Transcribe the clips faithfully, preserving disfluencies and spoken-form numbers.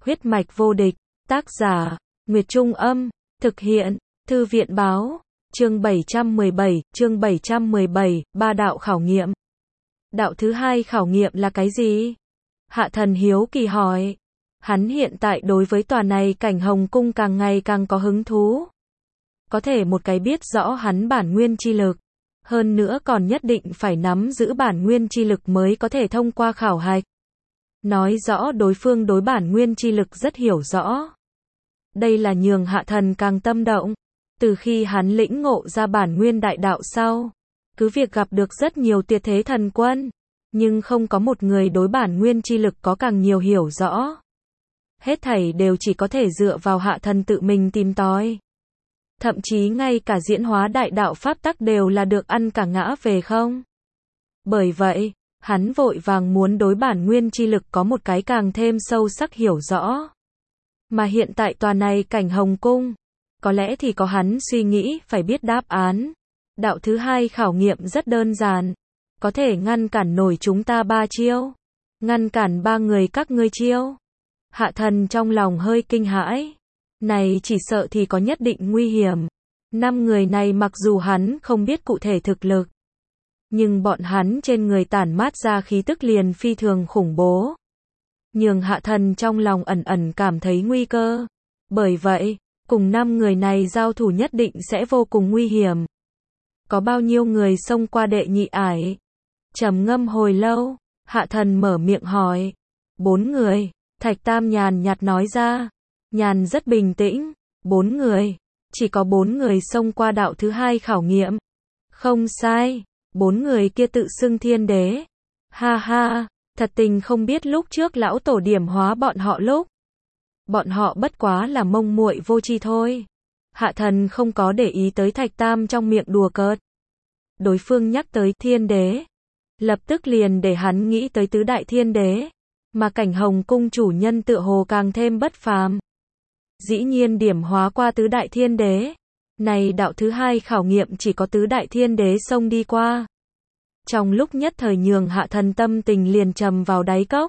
Huyết mạch vô địch, tác giả, Nguyệt Trung Âm, thực hiện, Thư viện Báo, chương bảy trăm mười bảy, chương bảy trăm mười bảy, ba đạo khảo nghiệm. Đạo thứ hai khảo nghiệm là cái gì? Hạ Thần hiếu kỳ hỏi. Hắn hiện tại đối với tòa này cảnh Hồng Cung càng ngày càng có hứng thú. Có thể một cái biết rõ hắn bản nguyên chi lực. Hơn nữa còn nhất định phải nắm giữ bản nguyên chi lực mới có thể thông qua khảo hạch. Nói rõ đối phương đối bản nguyên chi lực rất hiểu rõ. Đây là nhường Hạ Thần càng tâm động. Từ khi hắn lĩnh ngộ ra bản nguyên đại đạo sau, cứ việc gặp được rất nhiều tuyệt thế thần quân, nhưng không có một người đối bản nguyên chi lực có càng nhiều hiểu rõ. Hết thảy đều chỉ có thể dựa vào Hạ Thần tự mình tìm tòi. Thậm chí ngay cả diễn hóa đại đạo pháp tắc đều là được ăn cả ngã về không. Bởi vậy, hắn vội vàng muốn đối bản nguyên chi lực có một cái càng thêm sâu sắc hiểu rõ. Mà hiện tại tòa này cảnh Hồng Cung, có lẽ thì có hắn suy nghĩ phải biết đáp án. Đạo thứ hai khảo nghiệm rất đơn giản. Có thể ngăn cản nổi chúng ta ba chiêu. Ngăn cản ba người các ngươi chiêu. Hạ Thần trong lòng hơi kinh hãi. Này chỉ sợ thì có nhất định nguy hiểm. Năm người này mặc dù hắn không biết cụ thể thực lực, nhưng bọn hắn trên người tản mát ra khí tức liền phi thường khủng bố. Nhường Hạ Thần trong lòng ẩn ẩn cảm thấy nguy cơ. Bởi vậy, cùng năm người này giao thủ nhất định sẽ vô cùng nguy hiểm. Có bao nhiêu người xông qua đệ nhị ải? Trầm ngâm hồi lâu, Hạ Thần mở miệng hỏi. Bốn người, Thạch Tam nhàn nhạt nói ra. Nhàn rất bình tĩnh. Bốn người, chỉ có bốn người xông qua đạo thứ hai khảo nghiệm. Không sai, bốn người kia tự xưng thiên đế. Ha ha, thật tình không biết lúc trước lão tổ điểm hóa bọn họ lúc. Bọn họ bất quá là mông muội vô tri thôi. Hạ Thần không có để ý tới Thạch Tam trong miệng đùa cợt. Đối phương nhắc tới thiên đế, lập tức liền để hắn nghĩ tới tứ đại thiên đế, mà cảnh Hồng Cung chủ nhân tựa hồ càng thêm bất phàm. Dĩ nhiên điểm hóa qua tứ đại thiên đế. Này đạo thứ hai khảo nghiệm chỉ có tứ đại thiên đế xông đi qua. Trong lúc nhất thời nhường Hạ Thần tâm tình liền trầm vào đáy cốc.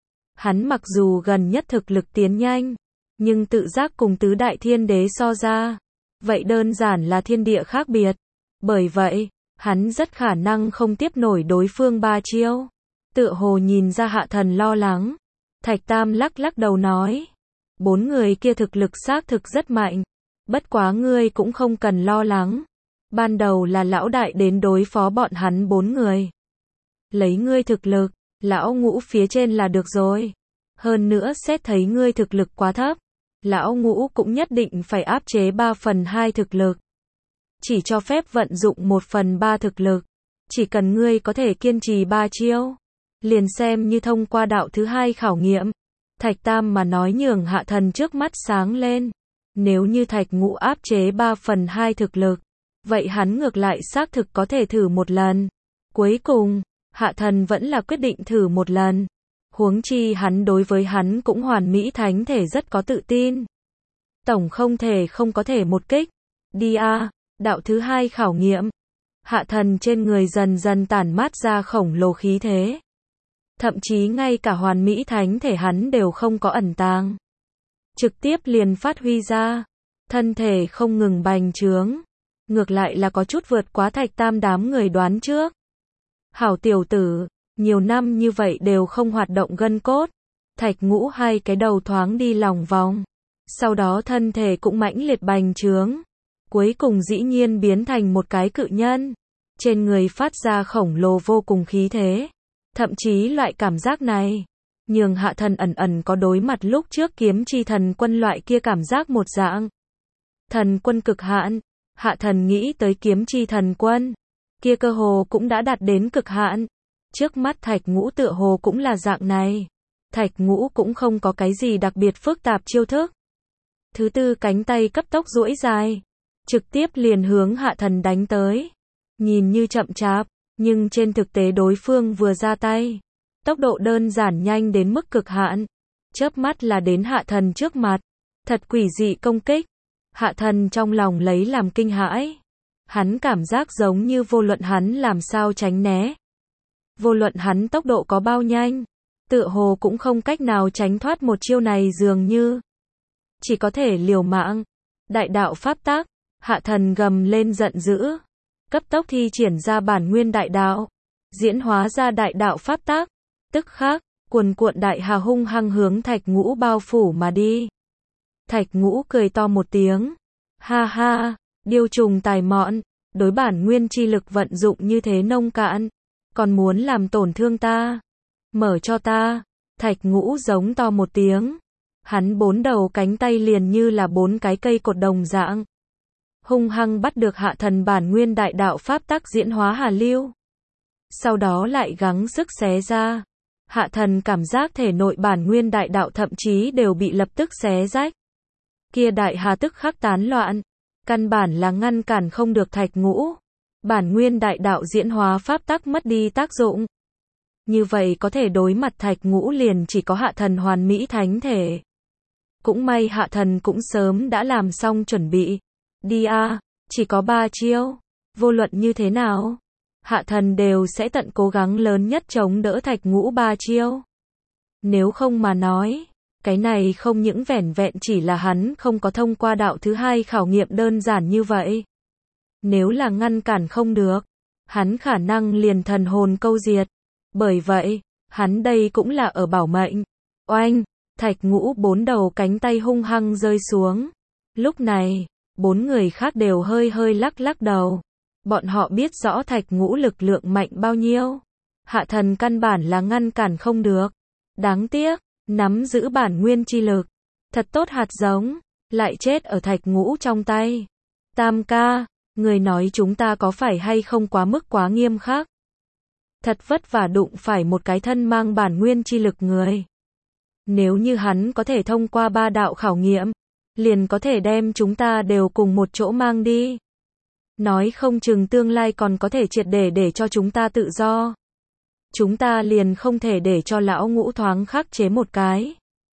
Hắn mặc dù gần nhất thực lực tiến nhanh, nhưng tự giác cùng tứ đại thiên đế so ra, vậy đơn giản là thiên địa khác biệt. Bởi vậy, hắn rất khả năng không tiếp nổi đối phương ba chiêu. Tựa hồ nhìn ra Hạ Thần lo lắng. Thạch Tam lắc lắc đầu nói. Bốn người kia thực lực xác thực rất mạnh. Bất quá ngươi cũng không cần lo lắng. Ban đầu là lão đại đến đối phó bọn hắn bốn người. Lấy ngươi thực lực, lão ngũ phía trên là được rồi. Hơn nữa xét thấy ngươi thực lực quá thấp, lão ngũ cũng nhất định phải áp chế ba phần hai thực lực. Chỉ cho phép vận dụng một phần ba thực lực. Chỉ cần ngươi có thể kiên trì ba chiêu, liền xem như thông qua đạo thứ hai khảo nghiệm. Thạch Tam mà nói nhường Hạ Thần trước mắt sáng lên. Nếu như Thạch Ngũ áp chế ba phần hai thực lực, vậy hắn ngược lại xác thực có thể thử một lần. Cuối cùng, Hạ Thần vẫn là quyết định thử một lần. Huống chi hắn đối với hắn cũng hoàn mỹ thánh thể rất có tự tin. Tổng không thể không có thể một kích. Đi a, đạo thứ hai khảo nghiệm. Hạ Thần trên người dần dần tản mát ra khổng lồ khí thế. Thậm chí ngay cả hoàn mỹ thánh thể hắn đều không có ẩn tàng. Trực tiếp liền phát huy ra. Thân thể không ngừng bành trướng. Ngược lại là có chút vượt quá Thạch Tam đám người đoán trước. Hảo tiểu tử, nhiều năm như vậy đều không hoạt động gân cốt. Thạch Ngũ hai cái đầu thoáng đi lòng vòng. Sau đó thân thể cũng mãnh liệt bành trướng. Cuối cùng dĩ nhiên biến thành một cái cự nhân. Trên người phát ra khổng lồ vô cùng khí thế. Thậm chí loại cảm giác này, nhường Hạ Thần ẩn ẩn có đối mặt lúc trước kiếm chi thần quân loại kia cảm giác một dạng. Thần quân cực hạn, Hạ Thần nghĩ tới kiếm chi thần quân, kia cơ hồ cũng đã đạt đến cực hạn. Trước mắt Thạch Ngũ tựa hồ cũng là dạng này. Thạch Ngũ cũng không có cái gì đặc biệt phức tạp chiêu thức. Thứ tư cánh tay cấp tốc duỗi dài, trực tiếp liền hướng Hạ Thần đánh tới. Nhìn như chậm chạp, nhưng trên thực tế đối phương vừa ra tay, tốc độ đơn giản nhanh đến mức cực hạn. Chớp mắt là đến Hạ Thần trước mặt. Thật quỷ dị công kích. Hạ Thần trong lòng lấy làm kinh hãi. Hắn cảm giác giống như vô luận hắn làm sao tránh né, vô luận hắn tốc độ có bao nhanh, tựa hồ cũng không cách nào tránh thoát một chiêu này dường như. Chỉ có thể liều mạng. Đại đạo pháp tắc, hạ thần gầm lên giận dữ. Cấp tốc thi triển ra bản nguyên đại đạo. Diễn hóa ra đại đạo pháp tắc. Tức khắc, cuồn cuộn đại hà hung hăng hướng Thạch Ngũ bao phủ mà đi. Thạch Ngũ cười to một tiếng. Ha ha, điêu trùng tài mọn, đối bản nguyên chi lực vận dụng như thế nông cạn. Còn muốn làm tổn thương ta. Mở cho ta. Thạch Ngũ giống to một tiếng. Hắn bốn đầu cánh tay liền như là bốn cái cây cột đồng dạng. Hung hăng bắt được hạ thần bản nguyên đại đạo pháp tắc diễn hóa hà lưu. Sau đó lại gắng sức xé ra. Hạ thần cảm giác thể nội bản nguyên đại đạo thậm chí đều bị lập tức xé rách. Kia đại hà tức khắc tán loạn. Căn bản là ngăn cản không được Thạch Ngũ. Bản nguyên đại đạo diễn hóa pháp tắc mất đi tác dụng. Như vậy có thể đối mặt Thạch Ngũ liền chỉ có hạ thần hoàn mỹ thánh thể. Cũng may hạ thần cũng sớm đã làm xong chuẩn bị. Đi a, chỉ có ba chiêu. Vô luận như thế nào, hạ thần đều sẽ tận cố gắng lớn nhất chống đỡ Thạch Ngũ ba chiêu. Nếu không mà nói, cái này không những vẻn vẹn chỉ là hắn không có thông qua đạo thứ hai khảo nghiệm đơn giản như vậy. Nếu là ngăn cản không được, hắn khả năng liền thần hồn câu diệt. Bởi vậy, hắn đây cũng là ở bảo mệnh. Oanh, Thạch Ngũ bốn đầu cánh tay hung hăng rơi xuống. Lúc này, bốn người khác đều hơi hơi lắc lắc đầu. Bọn họ biết rõ Thạch Ngũ lực lượng mạnh bao nhiêu. Hạ thần căn bản là ngăn cản không được. Đáng tiếc, nắm giữ bản nguyên chi lực. Thật tốt hạt giống, lại chết ở Thạch Ngũ trong tay. Tam ca, người nói chúng ta có phải hay không quá mức quá nghiêm khắc. Thật vất vả đụng phải một cái thân mang bản nguyên chi lực người. Nếu như hắn có thể thông qua ba đạo khảo nghiệm, liền có thể đem chúng ta đều cùng một chỗ mang đi. Nói không chừng tương lai còn có thể triệt để để cho chúng ta tự do. Chúng ta liền không thể để cho lão Ngũ thoáng khắc chế một cái.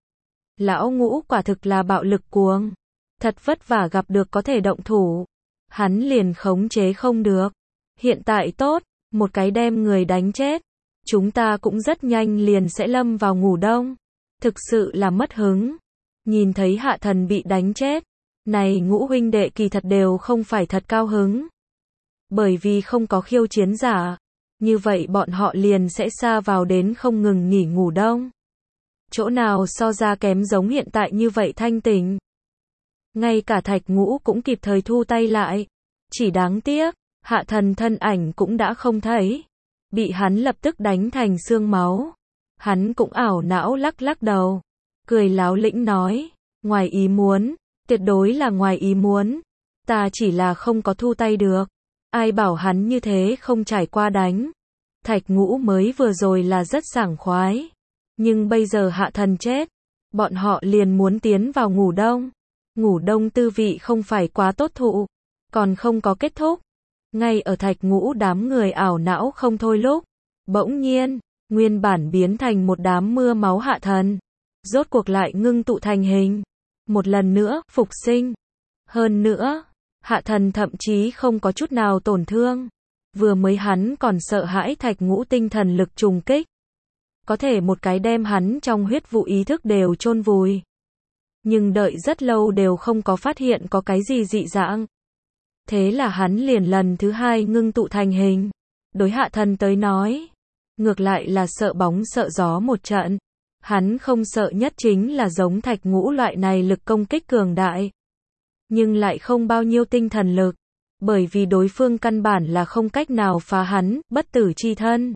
Lão Ngũ quả thực là bạo lực cuồng. Thật vất vả gặp được có thể động thủ. Hắn liền khống chế không được. Hiện tại tốt, một cái đem người đánh chết. Chúng ta cũng rất nhanh liền sẽ lâm vào ngủ đông. Thực sự là mất hứng. Nhìn thấy hạ thần bị đánh chết. Này Ngũ huynh đệ kỳ thật đều không phải thật cao hứng. Bởi vì không có khiêu chiến giả. Như vậy bọn họ liền sẽ xa vào đến không ngừng nghỉ ngủ đông. Chỗ nào so ra kém giống hiện tại như vậy thanh tỉnh. Ngay cả Thạch Ngũ cũng kịp thời thu tay lại. Chỉ đáng tiếc, hạ thần thân ảnh cũng đã không thấy. Bị hắn lập tức đánh thành xương máu. Hắn cũng ảo não lắc lắc đầu. Cười láo lĩnh nói, ngoài ý muốn, tuyệt đối là ngoài ý muốn. Ta chỉ là không có thu tay được. Ai bảo hắn như thế không trải qua đánh. Thạch Ngũ mới vừa rồi là rất sảng khoái. Nhưng bây giờ hạ thần chết. Bọn họ liền muốn tiến vào ngủ đông. Ngủ đông tư vị không phải quá tốt thụ. Còn không có kết thúc. Ngay ở Thạch Ngũ đám người ảo não không thôi lúc. Bỗng nhiên, nguyên bản biến thành một đám mưa máu hạ thần. Rốt cuộc lại ngưng tụ thành hình. Một lần nữa, phục sinh. Hơn nữa, hạ thần thậm chí không có chút nào tổn thương. Vừa mới hắn còn sợ hãi Thạch Ngũ tinh thần lực trùng kích. Có thể một cái đem hắn trong huyết vụ ý thức đều chôn vùi. Nhưng đợi rất lâu đều không có phát hiện có cái gì dị dạng. Thế là hắn liền lần thứ hai ngưng tụ thành hình. Đối hạ thần tới nói. Ngược lại là sợ bóng sợ gió một trận. Hắn không sợ nhất chính là giống Thạch Ngũ loại này lực công kích cường đại. Nhưng lại không bao nhiêu tinh thần lực. Bởi vì đối phương căn bản là không cách nào phá hắn, bất tử chi thân.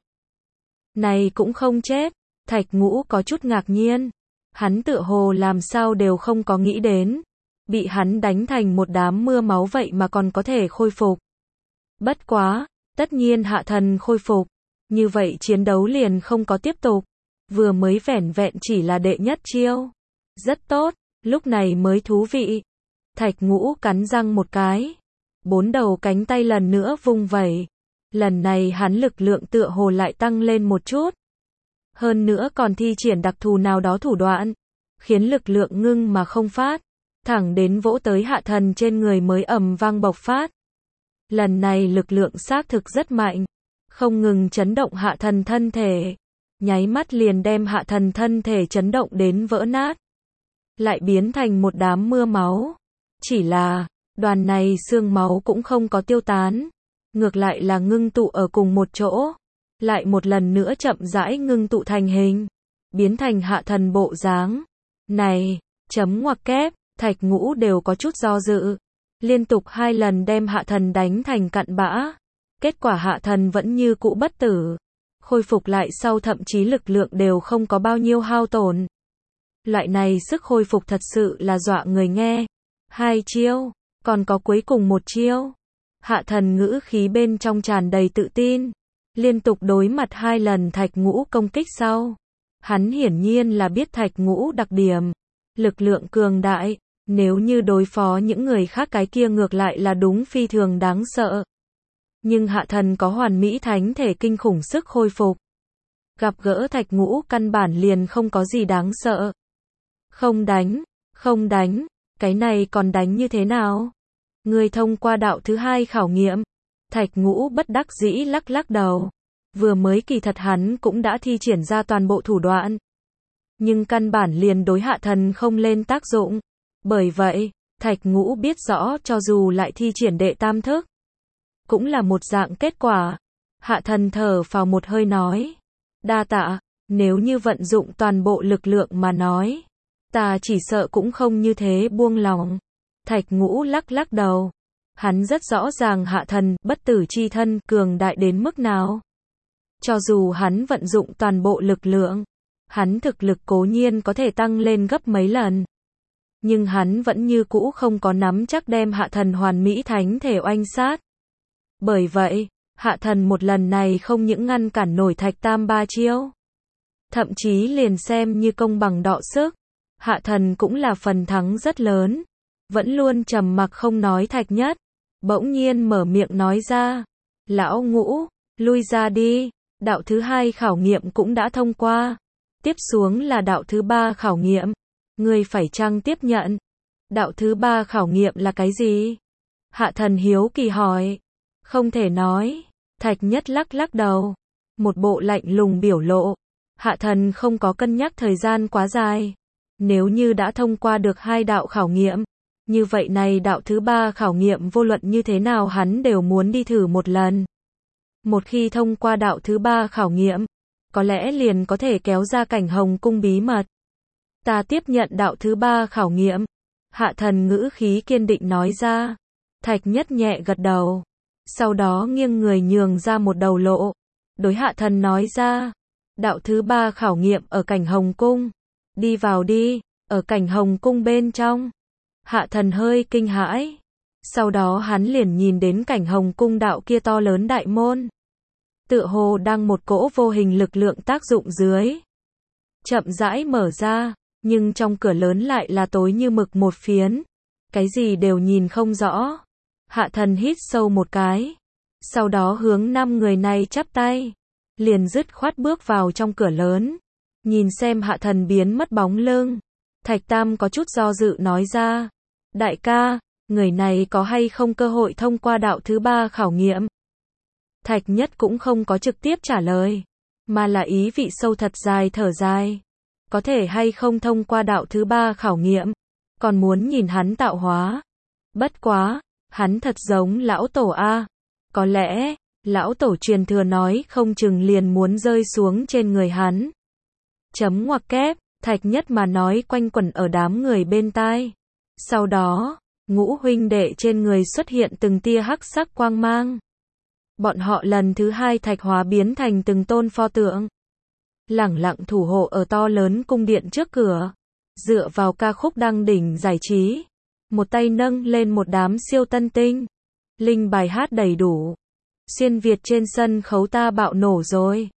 Này cũng không chết. Thạch Ngũ có chút ngạc nhiên. Hắn tựa hồ làm sao đều không có nghĩ đến. Bị hắn đánh thành một đám mưa máu vậy mà còn có thể khôi phục. Bất quá, tất nhiên hạ thần khôi phục. Như vậy chiến đấu liền không có tiếp tục. Vừa mới vẻn vẹn chỉ là đệ nhất chiêu. Rất tốt, lúc này mới thú vị. Thạch Ngũ cắn răng một cái. Bốn đầu cánh tay lần nữa vung vẩy. Lần này hắn lực lượng tựa hồ lại tăng lên một chút. Hơn nữa còn thi triển đặc thù nào đó thủ đoạn. Khiến lực lượng ngưng mà không phát. Thẳng đến vỗ tới hạ thần trên người mới ầm vang bộc phát. Lần này lực lượng xác thực rất mạnh. Không ngừng chấn động hạ thần thân thể. nháy mắt liền đem Hạ Thần thân thể chấn động đến vỡ nát, lại biến thành một đám mưa máu. Chỉ là, đoàn này xương máu cũng không có tiêu tán, ngược lại là ngưng tụ ở cùng một chỗ, lại một lần nữa chậm rãi ngưng tụ thành hình, biến thành Hạ Thần bộ dáng. Này, chấm ngoặc kép, Thạch Ngũ đều có chút do dự, liên tục hai lần đem Hạ Thần đánh thành cặn bã, kết quả Hạ Thần vẫn như cũ bất tử, khôi phục lại sau thậm chí lực lượng đều không có bao nhiêu hao tổn. Loại này sức khôi phục thật sự là dọa người nghe. Hai chiêu, còn có cuối cùng một chiêu. Hạ Thần ngữ khí bên trong tràn đầy tự tin, liên tục đối mặt hai lần Thạch Ngũ công kích sau. Hắn hiển nhiên là biết Thạch Ngũ đặc điểm, lực lượng cường đại, nếu như đối phó những người khác cái kia ngược lại là đúng phi thường đáng sợ. Nhưng Hạ Thần có hoàn mỹ thánh thể kinh khủng sức khôi phục. Gặp gỡ Thạch Ngũ căn bản liền không có gì đáng sợ. Không đánh, không đánh, cái này còn đánh như thế nào? Người thông qua đạo thứ hai khảo nghiệm. Thạch Ngũ bất đắc dĩ lắc lắc đầu. Vừa mới kỳ thật hắn cũng đã thi triển ra toàn bộ thủ đoạn. Nhưng căn bản liền đối Hạ Thần không lên tác dụng. Bởi vậy, Thạch Ngũ biết rõ cho dù lại thi triển đệ tam thức, cũng là một dạng kết quả. Hạ Thần thở phào một hơi nói. Đa tạ, nếu như vận dụng toàn bộ lực lượng mà nói, ta chỉ sợ cũng không như thế buông lòng. Thạch Ngũ lắc lắc đầu. Hắn rất rõ ràng Hạ Thần, bất tử chi thân, cường đại đến mức nào. Cho dù hắn vận dụng toàn bộ lực lượng, hắn thực lực cố nhiên có thể tăng lên gấp mấy lần. Nhưng hắn vẫn như cũ không có nắm chắc đem Hạ Thần hoàn mỹ thánh thể oanh sát. Bởi vậy, Hạ Thần một lần này không những ngăn cản nổi Thạch Tam ba chiêu, thậm chí liền xem như công bằng đọ sức, Hạ Thần cũng là phần thắng rất lớn. Vẫn luôn trầm mặc không nói Thạch Nhất, bỗng nhiên mở miệng nói ra. Lão Ngũ, lui ra đi, đạo thứ hai khảo nghiệm cũng đã thông qua. Tiếp xuống là đạo thứ ba khảo nghiệm. Ngươi phải chăng tiếp nhận? Đạo thứ ba khảo nghiệm là cái gì? Hạ Thần hiếu kỳ hỏi. Không thể nói. Thạch Nhất lắc lắc đầu. Một bộ lạnh lùng biểu lộ. Hạ Thần không có cân nhắc thời gian quá dài. Nếu như đã thông qua được hai đạo khảo nghiệm, như vậy này đạo thứ ba khảo nghiệm vô luận như thế nào hắn đều muốn đi thử một lần. Một khi thông qua đạo thứ ba khảo nghiệm, có lẽ liền có thể kéo ra cảnh Hồng Cung bí mật. Ta tiếp nhận đạo thứ ba khảo nghiệm. Hạ Thần ngữ khí kiên định nói ra. Thạch Nhất nhẹ gật đầu. Sau đó nghiêng người nhường ra một đầu lộ. Đối Hạ Thần nói ra. Đạo thứ ba khảo nghiệm ở cảnh Hồng Cung. Đi vào đi, ở cảnh Hồng Cung bên trong. Hạ Thần hơi kinh hãi. Sau đó hắn liền nhìn đến cảnh Hồng Cung đạo kia to lớn đại môn. Tựa hồ đang một cỗ vô hình lực lượng tác dụng dưới. Chậm rãi mở ra, nhưng trong cửa lớn lại là tối như mực một phiến. Cái gì đều nhìn không rõ. Hạ Thần hít sâu một cái. Sau đó hướng năm người này chắp tay. Liền dứt khoát bước vào trong cửa lớn. Nhìn xem Hạ Thần biến mất bóng lưng. Thạch Tam có chút do dự nói ra. Đại ca, người này có hay không cơ hội thông qua đạo thứ ba khảo nghiệm? Thạch Nhất cũng không có trực tiếp trả lời, mà là ý vị sâu thật dài thở dài. Có thể hay không thông qua đạo thứ ba khảo nghiệm, còn muốn nhìn hắn tạo hóa. Bất quá, hắn thật giống lão tổ a. Có lẽ, lão tổ truyền thừa nói không chừng liền muốn rơi xuống trên người hắn. Chấm ngoặc kép, Thạch Nhất mà nói quanh quẩn ở đám người bên tai. Sau đó, Ngũ huynh đệ trên người xuất hiện từng tia hắc sắc quang mang. Bọn họ lần thứ hai thạch hóa biến thành từng tôn pho tượng. Lẳng lặng thủ hộ ở to lớn cung điện trước cửa. Dựa vào ca khúc đăng đỉnh giải trí. Một tay nâng lên một đám siêu tân tinh. Linh bài hát đầy đủ. Xuyên Việt trên sân khấu ta bạo nổ rồi.